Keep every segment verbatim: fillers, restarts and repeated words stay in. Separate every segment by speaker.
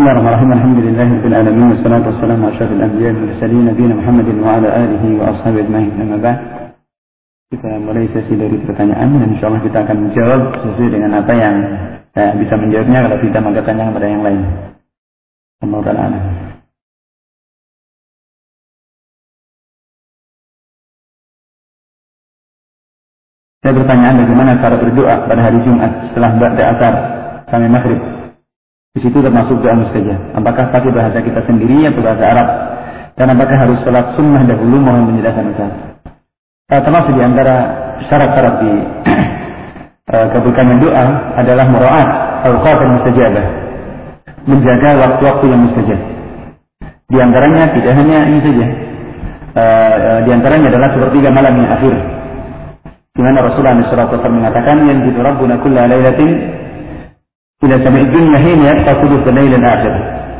Speaker 1: Bismillahirrahmanirrahim. Alhamdulillahirabbil alamin wassalatu wassalamu ala asyrafil anbiya'i wal mursalin nabiyina Muhammadin wa ala alihi wa ashabihi ajma'in. Amma ba'd. Kita mulai sesi dari pertanyaan dan insyaallah kita akan menjawab sesuai dengan apa yang eh, bisa menjawabnya. Kalau kita maka tanya kepada yang lain. Allah Ta'ala. Saya bertanya bagaimana cara berdoa pada hari Jumat setelah ba'da asar sampai maghrib. Di situ termasuk doa mustajab. Apakah pakai bahasa kita sendiri atau bahasa Arab? Dan apakah harus salat sunnah dahulu? Mohon penjelasan Ustaz. Uh, termasuk di antara syarat-syarat di uh, kabulkannya doa adalah mura'at awqat mustajabah. Menjaga waktu-waktu yang mustajab. Di antaranya tidak hanya ini saja. Uh, uh, di antaranya adalah sepertiga malam yang akhir. Di mana Rasulullah shallallahu alaihi wasallam mengatakan yanzilu rabbuna kulla lailatin ila sama'i dunya hina yabqa thuluth al-lail al-akhir.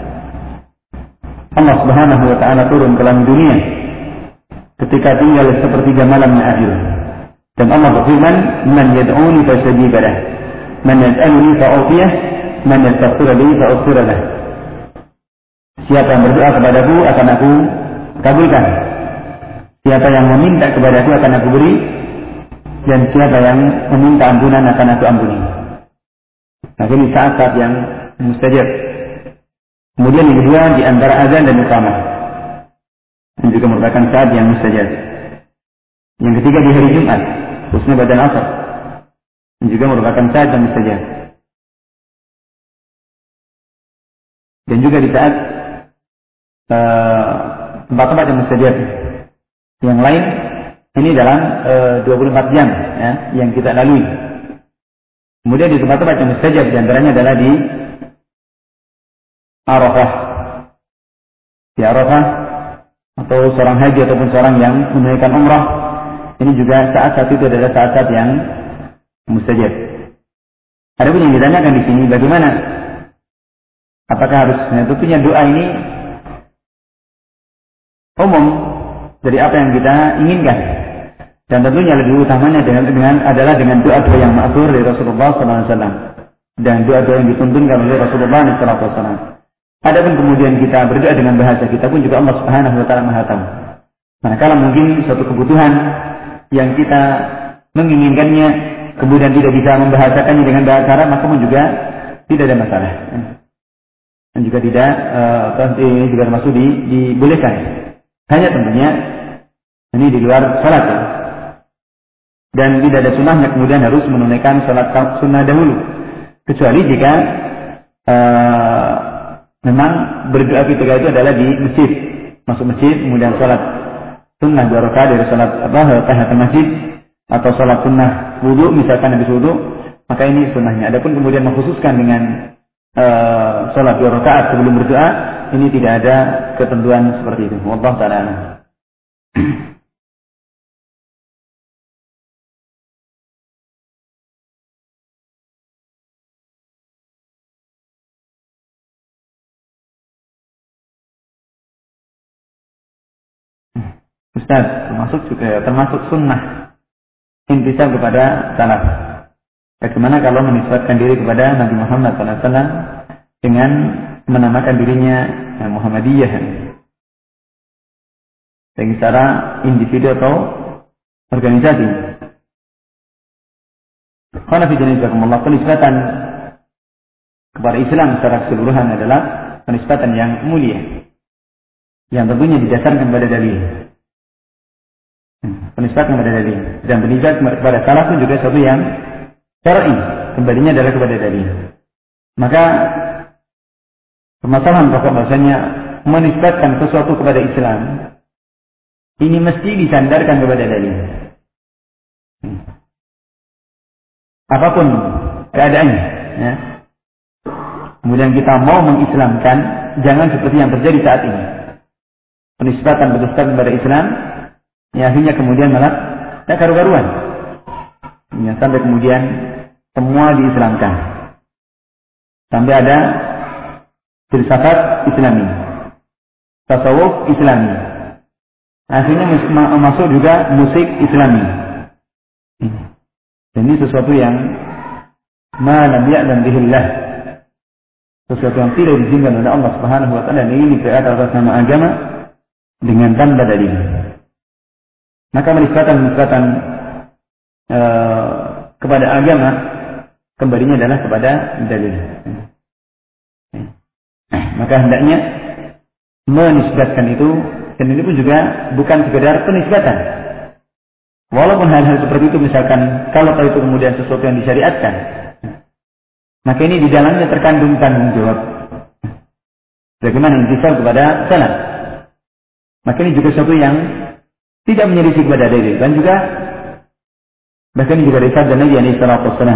Speaker 1: Allah Subhanahu wa ta'ala turun ke langit dunia ketika tinggal sepertiga malam yang akhir. Dan Allah berfirman, "Man yad'uni fastajib lahu, man yas'aluni fa'utiyah, man yastaghfir li fa'aghfir lahu." Siapa yang berdoa kepadaku akan aku kabulkan. Siapa yang meminta kepadaku akan aku beri, dan siapa yang meminta ampunan akan aku ampuni. Nah, ini saat-saat yang mustajab. Kemudian yang kedua di antara azan dan iqamah. Ini juga merupakan saat yang mustajab. Yang ketiga di hari Jumat, khususnya pada asar. Ini juga merupakan saat yang mustajab. Dan juga di saat uh, tempat-tempat yang mustajab. Yang lain ini dalam uh, dua puluh empat jam ya, yang kita lalui. Kemudian di tempat-tempat yang mustajab diantaranya adalah di Arafah. Di Arafah atau seorang haji ataupun seorang yang menunaikan umrah. Ini juga saat-saat itu adalah saat-saat yang mustajab. Adapun yang ditanyakan di sini bagaimana? Apakah harus? Nah, tentunya doa ini umum dari apa yang kita inginkan. Dan tentunya lebih utamanya dengan, dengan adalah dengan doa-doa yang ma'thur dari Rasulullah sallallahu alaihi wasallam dan doa-doa yang dituntunkan oleh Rasulullah sallallahu alaihi wasallam. Adapun kemudian kita berdoa dengan bahasa kita pun juga Allah Subhanahu wa taala Maha tahu. Manakala mungkin suatu kebutuhan yang kita menginginkannya kemudian tidak bisa membahasakannya dengan bahasa Arab, maka pun juga tidak ada masalah. Dan juga tidak uh, ini juga termasuk di, dibolehkan. Hanya tentunya ini di luar salat ya. Dan tidak ada sunnahnya kemudian harus menunaikan salat sunnah dahulu. Kecuali jika uh, memang berdoa ketika itu adalah di masjid, masuk masjid kemudian salat sunnah dua rakaat dari salat apa tahiyatul masjid atau salat sunnah wudu misalkan habis wudu, maka ini sunnahnya. Adapun kemudian mengkhususkan dengan uh, salat dua rakaat sebelum berdoa, ini tidak ada ketentuan seperti itu. Wallahu ta'ala. Ustaz, termasuk juga termasuk sunnah intisab kepada salaf. Bagaimana kalau menisbatkan diri kepada Nabi Muhammad sallallahu alaihi wasallam dengan menamakan dirinya Muhammadiyah, bagi secara individu atau organisasi. Karena fi'ilnya penisbatan kepada Islam secara keseluruhan adalah penisbatan yang mulia, yang tentunya didasarkan pada dalil. Penisbatan kepada dalil dan penisbatan kepada salaf pun juga sesuatu yang syar'i, kembalinya adalah kepada dalil. Maka permasalahan pokok bahasanya menisbatkan sesuatu kepada Islam ini mesti disandarkan kepada dalil. Apapun keadaannya, ya. Kemudian kita mau mengislamkan, jangan seperti yang terjadi saat ini. Penisbatan penisbatan kepada Islam, ya akhirnya kemudian malah ya karu-karuan. Ya, sampai kemudian semua diislamkan. Sampai ada filsafat Islami, tasawuf Islami. Akhirnya masuk juga musik Islami. Dan ini sesuatu yang ma lam ya'lam bihillah. sesuatu yang tidak diizinkan oleh Allah Subhanahu wa taala, dan ini berada atas nama agama dengan tanpa dalil. Maka menisbatan-menisbatan uh, kepada agama kembalinya adalah kepada dalil. Maka hendaknya menisbatkan itu, dan ini pun juga bukan sekedar penisbatan. Walaupun hal-hal seperti itu, misalkan kalau itu kemudian sesuatu yang disyariatkan, maka ini di dalamnya terkandung tanggung jawab. Bagaimana intisal kepada salaf. Maka ini juga sesuatu yang tidak menyelisih kepada dalil, dan juga bahkan ini juga disabda Nabi alaihi salatu wassalam.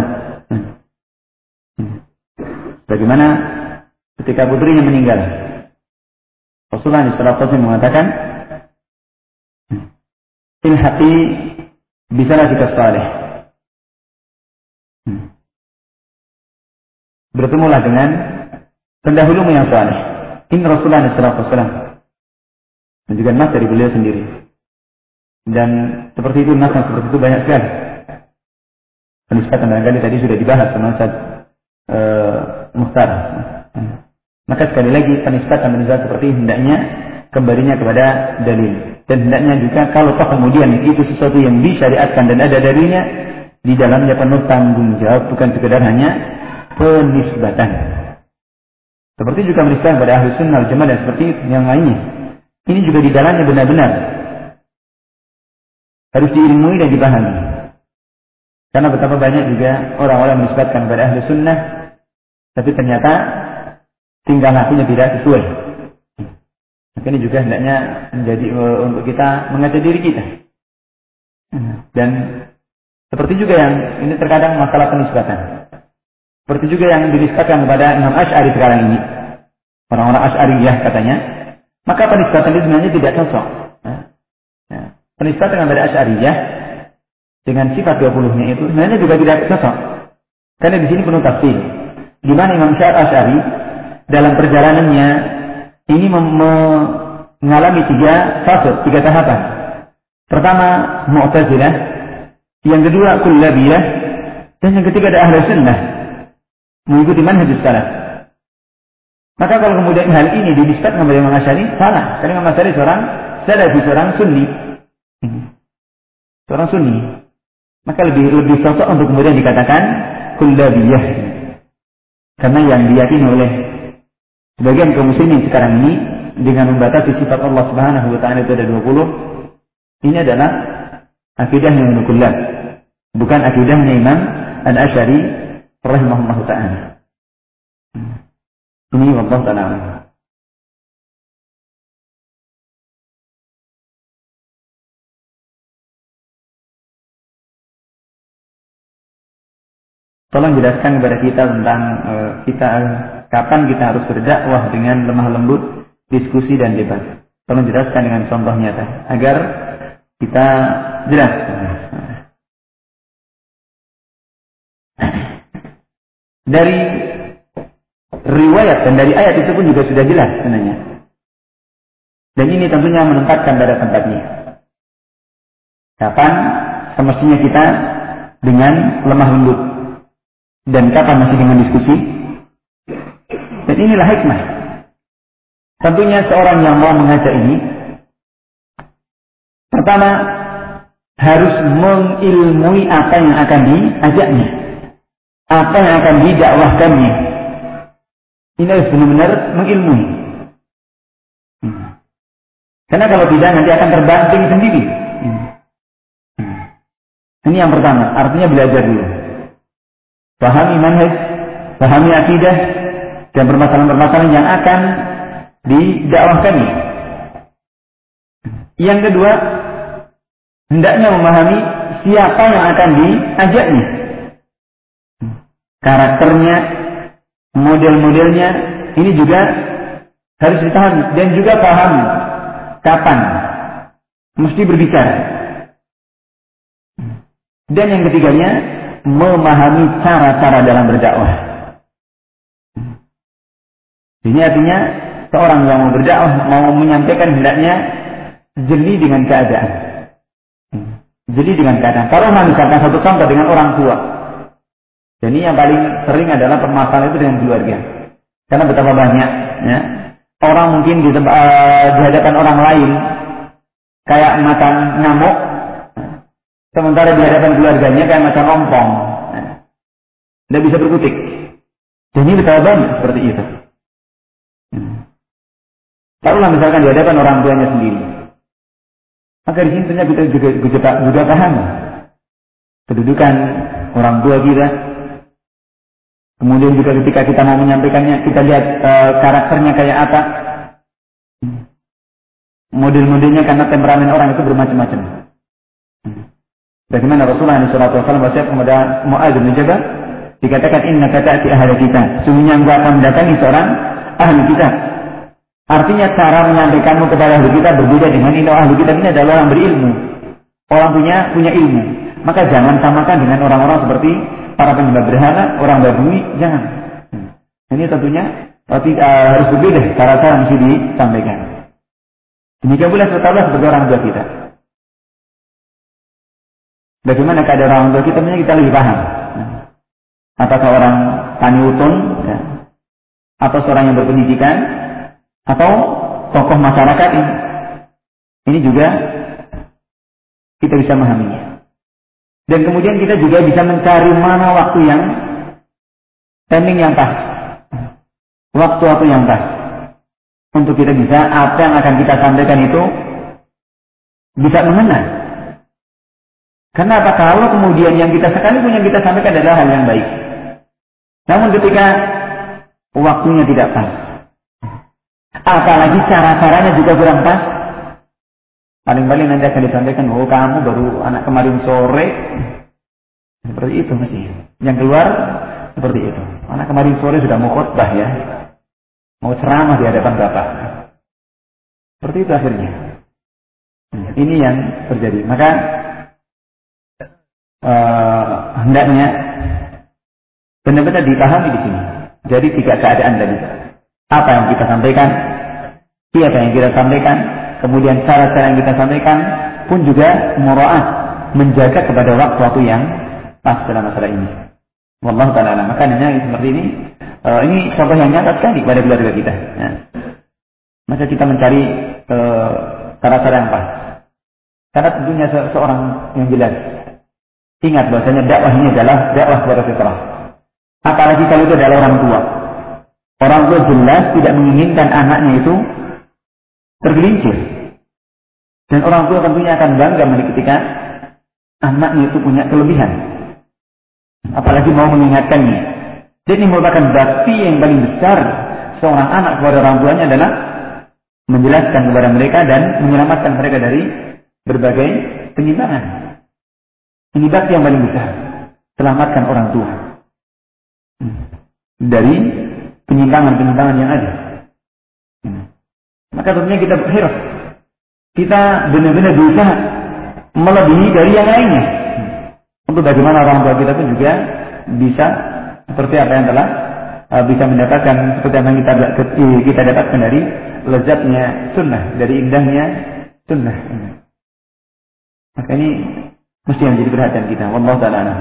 Speaker 1: Bagaimana ketika putrinya meninggal, Rasulullah alaihi salatu wassalam mengatakan, ilhaqi bisalatika salih. Bertemulah dengan pendahulumu yang saleh. Ini Rasulullah alaihi salatu wassalam. Dan juga nas dari beliau sendiri. Dan seperti itu, nas seperti itu banyak sekali. Penisbatan barangkali tadi sudah dibahas sama Ustaz uh, Mukhtar. Maka sekali lagi penisbatan penisbatan seperti hendaknya kembalinya kepada dalil. Dan hendaknya juga kalau toh kemudian itu sesuatu yang disyariatkan dan ada dalilnya, di dalamnya penuh tanggung jawab, bukan sekedar hanya penisbatan. Seperti juga menisbatan pada ahli sunnah wal jamaah dan seperti yang lainnya. Ini juga di dalamnya benar-benar harus diilmui dan dipahami. Karena betapa banyak juga orang-orang menisbatkan kepada ahli sunnah, tapi ternyata tingkah lakunya tidak sesuai. Maka ini juga hendaknya menjadi uh, untuk kita mengajar diri kita. Dan seperti juga yang ini terkadang masalah penisbatan. Seperti juga yang dinisbatkan kepada Imam Asy'ari sekarang ini, orang-orang Asy'ariyah katanya, maka penisbatan itu sebenarnya tidak cocok. Nah, penisbatan kepada Asy'ariyah dengan sifat dua puluh-nya itu sebenarnya juga tidak cocok. Karena di sini penuh tafsir. Di mana Imam Asy'ari dalam perjalanannya ini mengalami tiga fase, tiga tahapan. Pertama, Mu'tazilah, yang kedua Kullabiyah, dan yang ketiga ada Ahlus Sunnah, mengikuti manhaj salaf. Maka kalau kemudian hal ini dinisbatkan kepada Imam Asy'ari, salah. Karena Imam Asy'ari seorang salafi, seorang sunni. Seorang sunni. Maka lebih lebih cocok untuk kemudian dikatakan Kullabiyah. Karena yang diyakini oleh sebagian kaum muslimin sekarang ini dengan membatasi sifat Allah Subhanahu wa taala itu ada dua puluh, ini adalah akidahnya Ibnu Kullab, bukan akidahnya Imam Al-Asy'ari rahimahullah ta'ala. Ini wallahu ta'ala. Tolong jelaskan kepada kita tentang uh, kita kapan kita harus berdakwah dengan lemah lembut, diskusi dan debat. Tolong jelaskan dengan contoh nyata agar kita jelas. Dari riwayat dan dari ayat itu pun juga sudah jelas sebenarnya. Dan ini tentunya menempatkan pada tempatnya. Kapan semestinya kita dengan lemah lembut dan kapan masih dengan diskusi. Dan inilah hikmah. Tentunya seorang yang mau mengajak ini, pertama harus mengilmui apa yang akan diajaknya, apa yang akan didakwahkannya. Ini harus benar-benar mengilmui. Karena kalau tidak nanti akan terbanting sendiri. Ini yang pertama, artinya belajar dulu. Pahami manhaj, pahami akidah, dan permasalahan-permasalahan yang akan didakwahkannya. Yang kedua, hendaknya memahami siapa yang akan diajaknya. Karakternya, model-modelnya, ini juga harus dipahami. Dan juga paham kapan mesti berbicara. Dan yang ketiganya, memahami cara-cara dalam berdakwah. Ini artinya seorang yang mau berdakwah, mau menyampaikan hendaknya jeli dengan keadaan. Jeli dengan keadaan. Kalau misalkan satu contoh dengan orang tua. Dan ini yang paling sering adalah permasalahan itu dengan keluarga. Karena betapa banyak ya, orang mungkin di, tempat, uh, di hadapan orang lain kayak macan nyamuk, sementara di hadapan keluarganya kayak macan ompong, tidak bisa berkutik. Dan ini betapa banyak seperti itu. Taruhlah misalkan di hadapan orang tuanya sendiri, maka di sini tentunya kita juga juga, juga paham kedudukan orang tua kita. Kemudian juga ketika kita mau menyampaikannya, kita lihat e, karakternya kayak apa, model-modelnya, karena temperamen orang itu bermacam-macam. Bagaimana Rasulullah shallallahu alaihi wasallam wasiat kepada Mu'adz bin Jabal, dikatakan innaka ta'ti ahli kita, sungguhnya engkau akan mendatangi seorang ahli kita. Artinya cara menyampaikanmu kepada ahli kita berbeda dengan ini. Ahli kita ini adalah orang berilmu, orang punya punya ilmu. Maka jangan samakan dengan orang-orang seperti para penyembah berhala, orang Badui, jangan. Ini tentunya uh, harus berbeda cara-cara mesti disampaikan. Demikian pula setelah sebagai orang tua kita. Bagaimana keadaan orang tua kita, kita lebih paham. Apakah orang tani utun, ya, atau seorang yang berpendidikan, atau tokoh masyarakat ini. Ini juga kita bisa memahaminya. Dan kemudian kita juga bisa mencari mana waktu yang timing yang pas, waktu-waktu yang pas, untuk kita bisa apa yang akan kita sampaikan itu bisa mengena. Karena apa? Kalau kemudian yang kita sekalipun yang kita sampaikan adalah hal yang baik, namun ketika waktunya tidak pas, apalagi cara-caranya juga kurang pas, paling-paling nanti akan disampaikan, oh kamu baru anak kemarin sore, seperti itu mesti. Yang keluar seperti itu. Anak kemarin sore sudah mau khutbah ya, mau ceramah di hadapan bapak. Seperti itu akhirnya. Ini yang terjadi. Maka uh, hendaknya benar-benar dipahami di sini. Jadi tiga keadaan tadi. Apa yang kita sampaikan, siapa yang kita sampaikan, kemudian cara-cara yang kita sampaikan pun juga muraah, menjaga kepada waktu-waktu yang pas dalam masalah ini. Wallahu ta'ala. Makanya seperti ini, uh, ini contoh yang nyata sekali pada keluarga kita. Ya. Maka kita mencari uh, cara-cara yang pas. Karena tentunya se seorang yang jelas, ingat bahwasanya dakwah ini adalah dakwah kepada fitrah. Apalagi kalau itu adalah orang tua. Orang tua jelas tidak menginginkan anaknya itu tergelincir. Dan orang tua tentunya akan bangga ketika anaknya itu punya kelebihan. Apalagi mau mengingatkannya. Jadi ini merupakan bakti yang paling besar seorang anak kepada orang tuanya adalah menjelaskan kepada mereka dan menyelamatkan mereka dari berbagai penyimpangan. Ini bakti yang paling besar. Selamatkan orang tua dari penyimpangan-penyimpangan yang ada. Maka tentunya kita berharap kita benar-benar berusaha melebihi dari yang lainnya. Untuk bagaimana orang tua kita pun juga bisa seperti apa yang telah uh, bisa mendapatkan seperti apa yang kita kita dapatkan dari lezatnya sunnah, dari indahnya sunnah. Maka ini mesti menjadi perhatian kita. Wallahu ta'ala a'lam.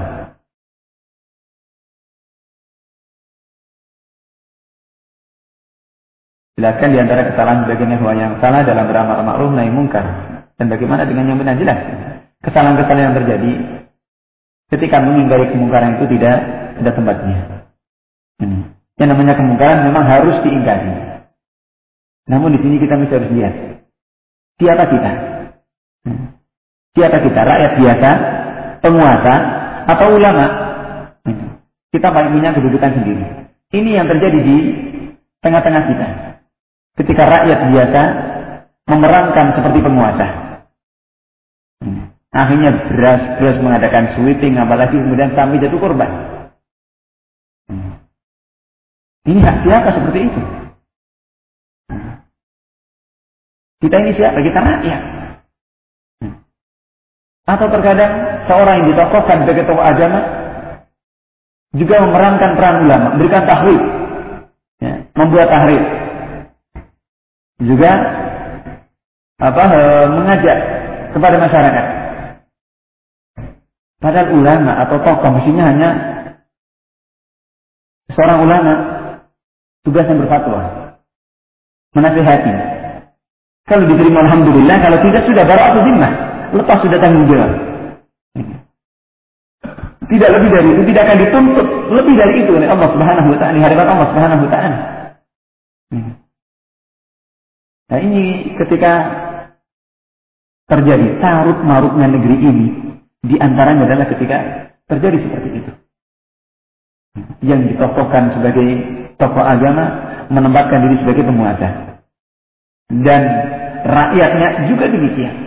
Speaker 1: Jelaskan di antara kesalahan sebagian ikhwan yang salah dalam beramar ma'ruf nahi munkar dan bagaimana dengan yang benar. Jelas kesalahan-kesalahan yang terjadi ketika mengingkari kemungkaran itu tidak ada tempatnya. Hmm. Yang namanya kemungkaran memang harus diingkari. Namun di sini kita mesti harus lihat siapa kita. Hmm. Siapa kita? Rakyat biasa, penguasa, atau ulama? Hmm. Kita paling punya kedudukan sendiri. Ini yang terjadi di tengah-tengah kita. Ketika rakyat biasa memerankan seperti penguasa. Hmm. Akhirnya beras-beras mengadakan sweeping, apalagi kemudian kami jatuh korban. Hmm. Ini hak siapa seperti itu? Hmm. Kita ini siapa? Kita rakyat. Hmm. Atau terkadang seorang yang ditokohkan sebagai tokoh agama juga memerankan peran ulama, memberikan tahrid, ya, membuat tahrid. Juga apa e, mengajak kepada masyarakat. Padahal ulama atau tokoh mestinya hanya seorang ulama Tugasnya berfatwa, menasihati. Kalau diterima alhamdulillah, kalau tidak sudah bara'atu zimmah, lepas sudah tanggung jawab. Tidak lebih dari itu, tidak akan dituntut lebih dari itu oleh Allah Subhanahu wa taala, di hadapan Allah Subhanahu wa taala. Nah, ini ketika terjadi tarut marutnya negeri ini, di antaranya adalah ketika terjadi seperti itu. Yang ditokohkan sebagai tokoh agama menempatkan diri sebagai penguasa. Dan rakyatnya juga demikian.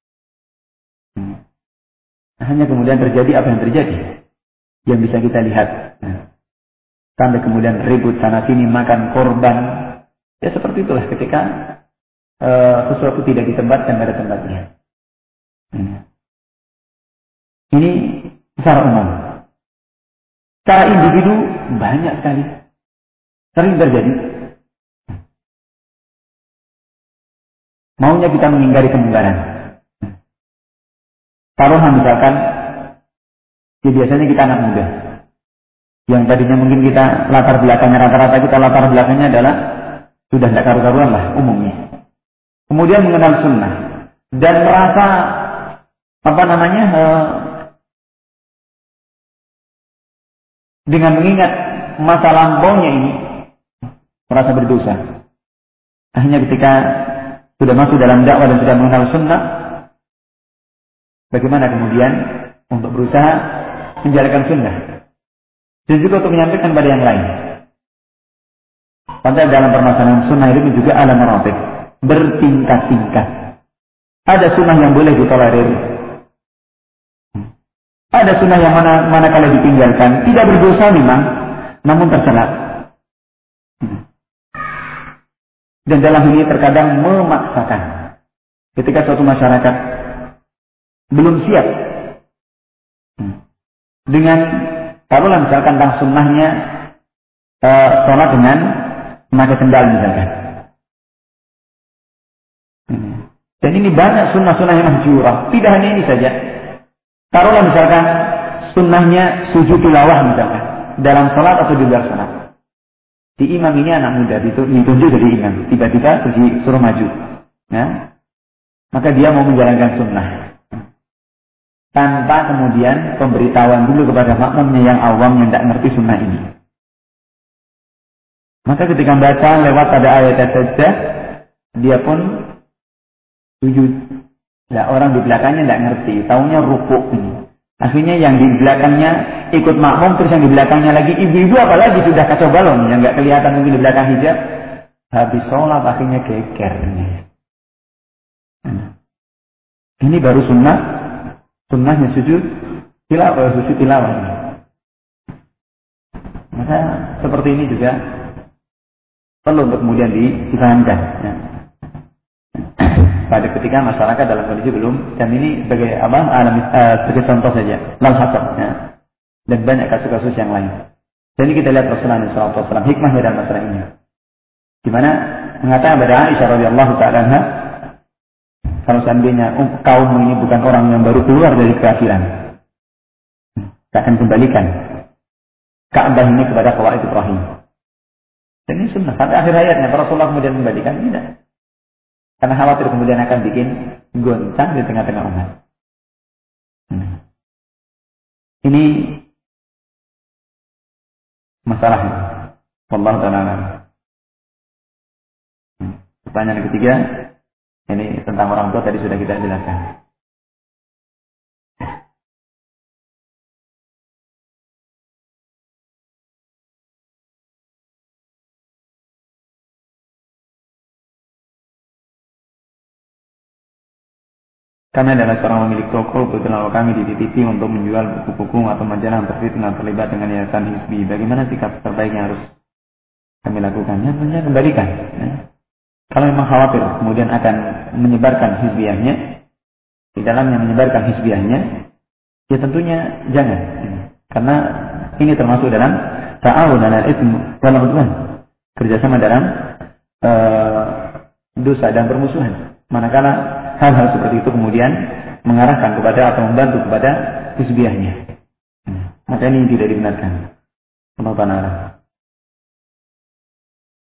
Speaker 1: Hanya kemudian terjadi apa yang terjadi. Yang bisa kita lihat. Sampai kemudian ribut sana sini, makan korban. Ya seperti itulah ketika uh, sesuatu tidak ditempatkan pada tempatnya. Ini secara umum. Secara individu banyak sekali. Sering terjadi. Maunya kita menghindari kemungkaran. Taruhlah misalkan, ya biasanya kita anak muda. Yang tadinya mungkin kita latar belakangnya, rata-rata kita latar belakangnya adalah sudah tidak karu-karuan lah umumnya. Kemudian mengenal sunnah. Dan merasa, apa namanya, uh, dengan mengingat masa lampaunya ini, merasa berdosa. Akhirnya ketika sudah masuk dalam dakwah dan sudah mengenal sunnah, bagaimana kemudian untuk berusaha menjalankan sunnah. Dan juga untuk menyampaikan pada yang lain. Padahal dalam permasalahan sunnah itu juga ada maratib, bertingkat-tingkat. Ada sunnah yang boleh ditolerir. Ada sunnah yang mana manakala ditinggalkan tidak berdosa memang, namun tercela. Dan dalam ini terkadang memaksakan. Ketika suatu masyarakat belum siap dengan, taruhlah misalkan tentang sunnahnya uh, sholat dengan memakai sendal misalkan. Dan ini banyak sunnah-sunnah yang mahjurah. Tidak hanya ini saja. Taruhlah misalkan sunnahnya sujud tilawah misalkan dalam sholat atau di luar sholat. Si imam ini anak muda, ditunjuk jadi imam. Tiba-tiba disuruh maju. Ya? Maka dia mau menjalankan sunnah. Tanpa kemudian pemberitahuan dulu kepada makmumnya yang awam yang tidak ngerti sunnah ini. Maka ketika baca lewat pada ayat saja, dia pun sujud. Nah, orang di belakangnya tidak ngerti, taunya rukuk ini. Akhirnya yang di belakangnya ikut makmum, terus yang di belakangnya lagi ibu-ibu apalagi sudah kacau balon, yang nggak kelihatan mungkin di belakang hijab. Habis sholat akhirnya geger. Ini baru sunnah, sunnahnya sujud tilawah, sujud tilawah. Maka seperti ini juga perlu untuk kemudian difahamkan. Ya. Pada ketika masyarakat dalam kondisi belum, dan ini sebagai apa alam uh, sebagai contoh saja, lal hasab, ya. Dan banyak kasus-kasus yang lain. Dan ini kita lihat Rasulullah shallallahu alaihi wasallam hikmahnya dalam masalah ini, di mana mengatakan kepada Aisyah radhiyallahu taala anha, kalau seandainya um, kaum ini bukan orang yang baru keluar dari kekafiran, kita akan kembalikan Ka'bah ini kepada Qawaid Ibrahim. Dan ini sunnah sampai akhir hayatnya. Rasulullah kemudian kembalikan tidak. Karena khawatir kemudian akan bikin goncang di tengah-tengah umat. Hmm. Ini masalahnya. Wallahu ta'ala alam. Hmm. Pertanyaan ketiga, ini tentang orang tua tadi sudah kita jelaskan. Kami adalah seorang pemilik toko, kebetulan kami di T V untuk menjual buku-buku atau majalah yang terlibat dengan yayasan Hizbi. Bagaimana sikap terbaik yang harus kami lakukan? Ya, tentunya kembalikan. Ya. Kalau memang khawatir kemudian akan menyebarkan hizbiyahnya, di dalamnya menyebarkan hizbiyahnya, ya tentunya jangan. Ya. Karena ini termasuk dalam ta'awun alal itsmi wal 'udwan. Kerjasama dalam uh, dosa dan permusuhan. Manakala hal-hal seperti itu kemudian mengarahkan kepada atau membantu kepada hizbiyahnya. Hmm. Maka ini tidak dibenarkan. Allah Ta'ala.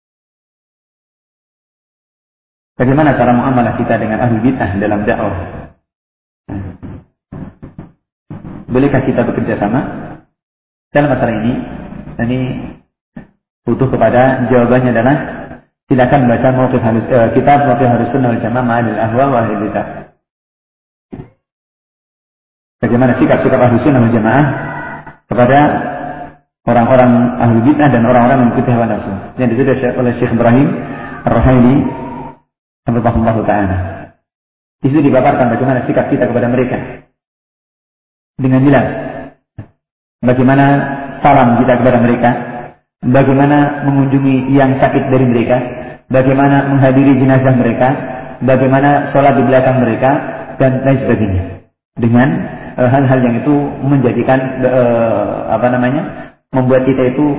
Speaker 1: Bagaimana cara muamalah kita dengan ahli bid'ah dalam dakwah? Bolehkah kita bekerja sama dalam masalah ini? Ini butuh kepada jawabannya adalah silakan baca mauqif halus eh, kitab mauqif halus sunnah wal jamaah ma'al ahwa wa ahli bid'ah. Bagaimana sikap-sikap ahli sunnah wal jamaah kepada orang-orang ahli bid'ah dan orang-orang yang mengikuti hawa nafsu. Yang ditulis oleh Syekh Ibrahim Ar-Ruhaili rahimahullah taala. Di situ dipaparkan bagaimana sikap kita kepada mereka dengan jelas. Bagaimana salam kita kepada mereka, bagaimana mengunjungi yang sakit dari mereka, bagaimana menghadiri jenazah mereka, bagaimana sholat di belakang mereka, dan lain sebagainya. Dengan uh, hal-hal yang itu menjadikan uh, apa namanya, membuat kita itu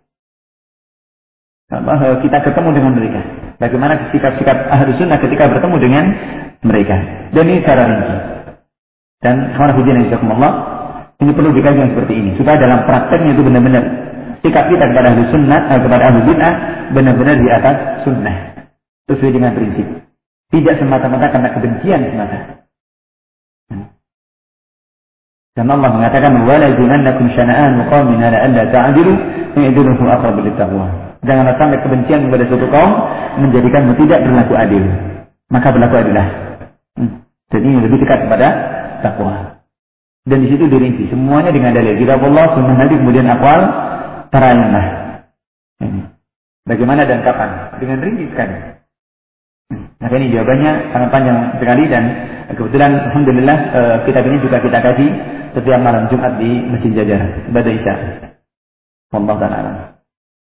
Speaker 1: uh, kita ketemu dengan mereka. Bagaimana sikap-sikap ahli sunnah ketika bertemu dengan mereka. Dan ini cara rinci. Dan khawatirin insyaallah, ini perlu dikaji yang seperti ini supaya dalam prakteknya itu benar-benar sikap kita kepada ahli sunnah, eh, kepada ahli bid'ah benar-benar di atas sunnah sesuai dengan prinsip, tidak semata-mata karena kebencian semata. Karena Allah mengatakan wala yajrimannakum syana'an qaumin ala alla ta'dilu i'dilu aqrabu lit-taqwa. Janganlah sampai kebencian kepada suatu kaum menjadikanmu tidak berlaku adil, maka berlaku adillah. Hmm. Jadi ini lebih dekat kepada takwa. Dan di situ dirinci semuanya dengan dalil kitab Allah, sunnah Nabi, kemudian aqwal para ulama. Bagaimana dan kapan? Dengan rinci sekali. Maka ini jawabannya sangat panjang sekali dan kebetulan alhamdulillah uh, kitab ini juga kita kaji setiap malam Jumat di Masjid Jajar ibadah Isya. Wallahu ta'ala.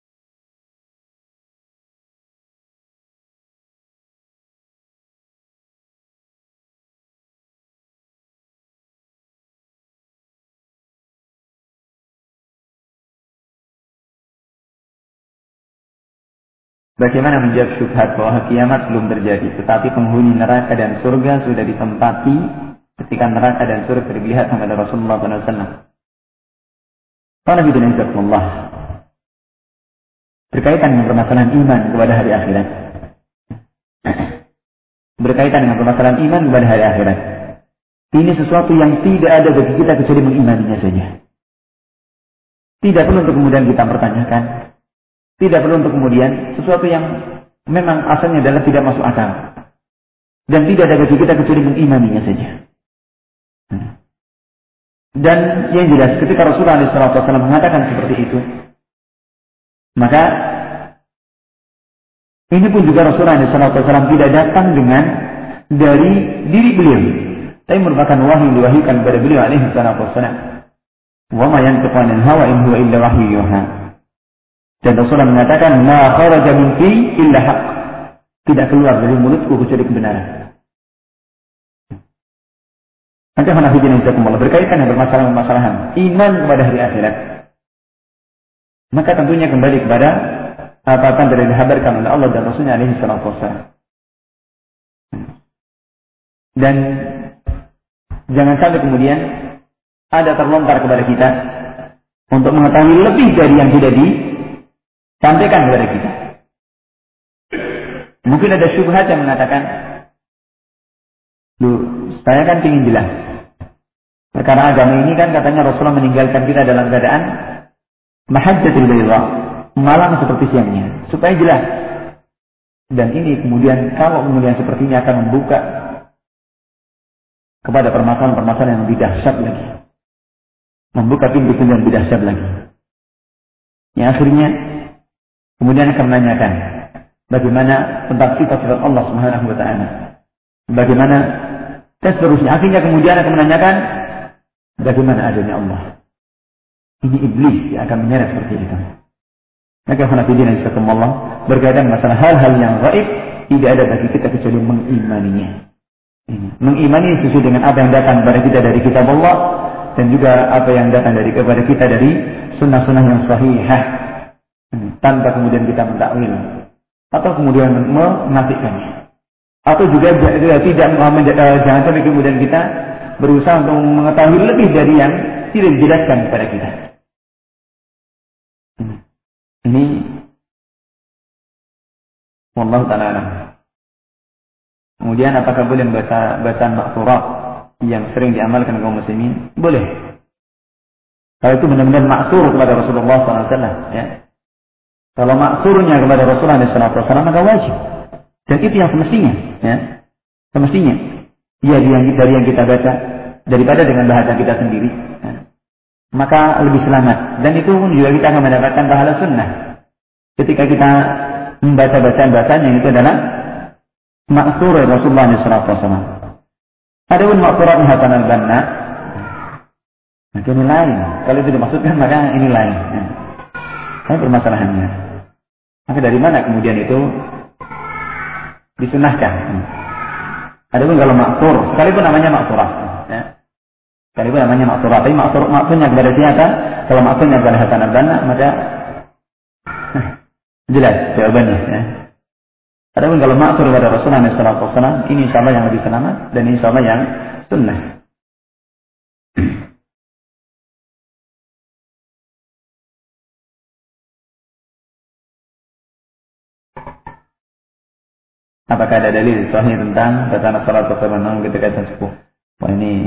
Speaker 1: Bagaimana menjawab syubhat bahwa kiamat belum terjadi, tetapi penghuni neraka dan surga sudah ditempati ketika neraka dan surga terlihat sama Rasulullah sallallahu alaihi wasallam. Qala bi Allah. Berkaitan dengan permasalahan iman kepada hari akhirat. Berkaitan dengan permasalahan iman kepada hari akhirat. Ini sesuatu yang tidak ada bagi kita kecuali mengimaninya saja. Tidak perlu untuk kemudian kita pertanyakan. Tidak perlu untuk kemudian sesuatu yang memang asalnya adalah tidak masuk akal. Dan tidak ada bagi kita kecuali mengimaninya saja. Dan yang jelas ketika Rasulullah shallallahu alaihi wasallam mengatakan seperti itu, maka ini pun juga Rasulullah shallallahu alaihi wasallam tidak datang dengan dari diri beliau, tapi merupakan wahyu yang diwahyukan kepada beliau alaihi wasallam. Wa ma yantiqu 'anil hawa in huwa illa wahyu yuha. Dan Rasulullah mengatakan, ma kharaja min fi illa haq. Tidak keluar dari mulutku kecuali kebenaran. Nanti hanafiyin jazakumullah berkaitan dengan permasalahan-permasalahan iman kepada hari akhirat. Maka tentunya kembali kepada apa-apa yang dihabarkan oleh Allah dan Rasulnya alaihi salatu wassalam. Dan jangan sampai kemudian ada terlontar kepada kita untuk mengetahui lebih dari yang sudah disampaikan kepada kita. Mungkin ada syubhat yang mengatakan, loh, saya kan ingin jelas. Karena agama ini kan katanya Rasulullah meninggalkan kita dalam keadaan mahajjatul bayda, malam seperti siangnya, supaya jelas. Dan ini kemudian kalau kemudian seperti ini akan membuka kepada permasalahan-permasalahan yang lebih dahsyat lagi. Membuka pintu-pintu yang lebih dahsyat lagi. Yang akhirnya kemudian akan menanyakan bagaimana tentang sifat-sifat Allah Subhanahu wa taala. Bagaimana dan seterusnya. Akhirnya kemudian akan menanyakan bagaimana adanya Allah. Ini iblis yang akan menyeret seperti itu. Maka hanafiyin insyaallah berkaitan masalah hal-hal yang gaib tidak ada bagi kita kecuali mengimaninya. Ini. Mengimani sesuai dengan apa yang datang kepada kita dari kitab Allah dan juga apa yang datang dari kepada kita dari sunnah-sunnah yang sahihah. Tanpa kemudian kita mentakwil atau kemudian menafikannya. Atau juga tidak jangan sampai kemudian kita berusaha untuk mengetahui lebih dari yang tidak dijelaskan kepada kita. Ini wallahu ta'ala alam. Kemudian apakah boleh membaca bacaan maksurat yang sering diamalkan kaum muslimin? Boleh. Kalau itu benar-benar maksur kepada Rasulullah sallallahu alaihi wasallam, ya. Kalau maksurnya kepada Rasulullah sallallahu alaihi wasallam maka wajib. Dan itu yang semestinya, ya. Semestinya. Ya, dari yang kita baca daripada dengan bahasa kita sendiri, ya. Maka lebih selamat. Dan itu pun juga kita akan mendapatkan pahala sunnah. Ketika kita membaca bacaan-bacaan yang itu adalah maksur Rasulullah sallallahu alaihi wasallam. Adapun maksurat Hasan al-Banna, maka ini lain. Kalau itu dimaksudkan maka ini lain. Ya. Ini permasalahannya. Maka dari mana kemudian itu disunahkan? Adapun kalau maksur, sekalipun namanya maksurah, ya. Sekalipun namanya maksurah, tapi maksur maksudnya kepada siapa? Kalau maksudnya kepada Hasan al-Banna, maka jelas jawabannya. Ya. Adapun kalau maksur kepada Rasulullah sallallahu alaihi wasallam, ini insyaallah yang lebih selamat dan insyaallah yang sunnah. Apakah ada dalil sahih tentang bacaan salat berjamaah ketika sepuh? Wah, ini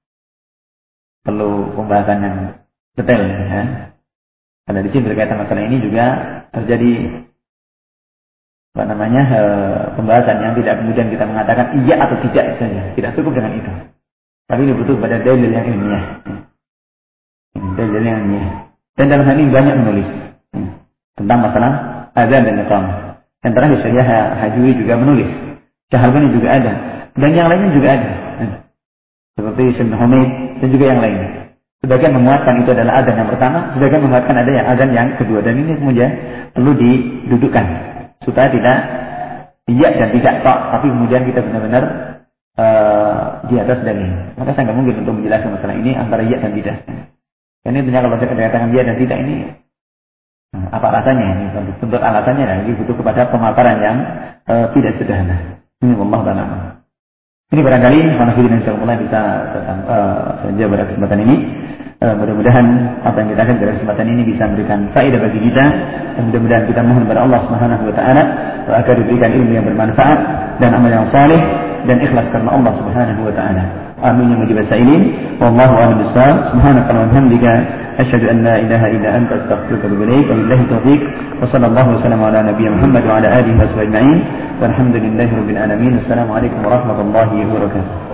Speaker 1: perlu pembahasan yang detail, ya. Karena di sini berkaitan masalah ini juga terjadi apa namanya e, pembahasan yang tidak kemudian kita mengatakan iya atau tidak saja, tidak cukup dengan itu. Tapi ini butuh pada dalil yang ilmiah, dalil yang ilmiah. Dan dalam hal ini banyak menulis tentang masalah azan dan iqamah. Yang terakhir Syekh Hajwi juga menulis. Syahrani juga ada. Dan yang lainnya juga ada. Seperti Syekh Muhammad dan juga yang lainnya. Sebagian menguatkan itu adalah azan yang pertama, sebagian menguatkan ada yang azan yang kedua. Dan ini kemudian perlu didudukkan. Supaya tidak iya dan tidak tok. Tapi kemudian kita benar-benar uh, di atas dalil. Maka saya nggak mungkin untuk menjelaskan masalah ini antara iya dan tidak. Karena intinya kalau saya katakan iya dan tidak ini apa alasannya ini? Bentuk alasannya dan ini butuh kepada pemaparan yang uh, tidak sederhana. Ini Allah taala. Ini barangkali manfaatnya insyaallah bisa uh, saja pada kesempatan ini. Uh, mudah-mudahan apa yang kita akan pada kesempatan ini bisa memberikan faedah bagi kita. Dan mudah-mudahan kita mohon kepada Allah Subhanahu wa taala agar diberikan ilmu yang bermanfaat dan amal yang saleh dan ikhlas karena Allah Subhanahu wa taala. Amin ya mujibas sa'ilin. Wallahu a'lam bissawab. Subhanaka wa bihamdika asyhadu an la ilaha illa anta astaghfiruka wa atubu ilaik. Wabillahi taufiq. Wa sallallahu wa sallam ala nabiyyina Muhammad wa ala alihi wa sahbihi ajma'in. Walhamdulillahirabbil alamin. Assalamu alaikum warahmatullahi wabarakatuh.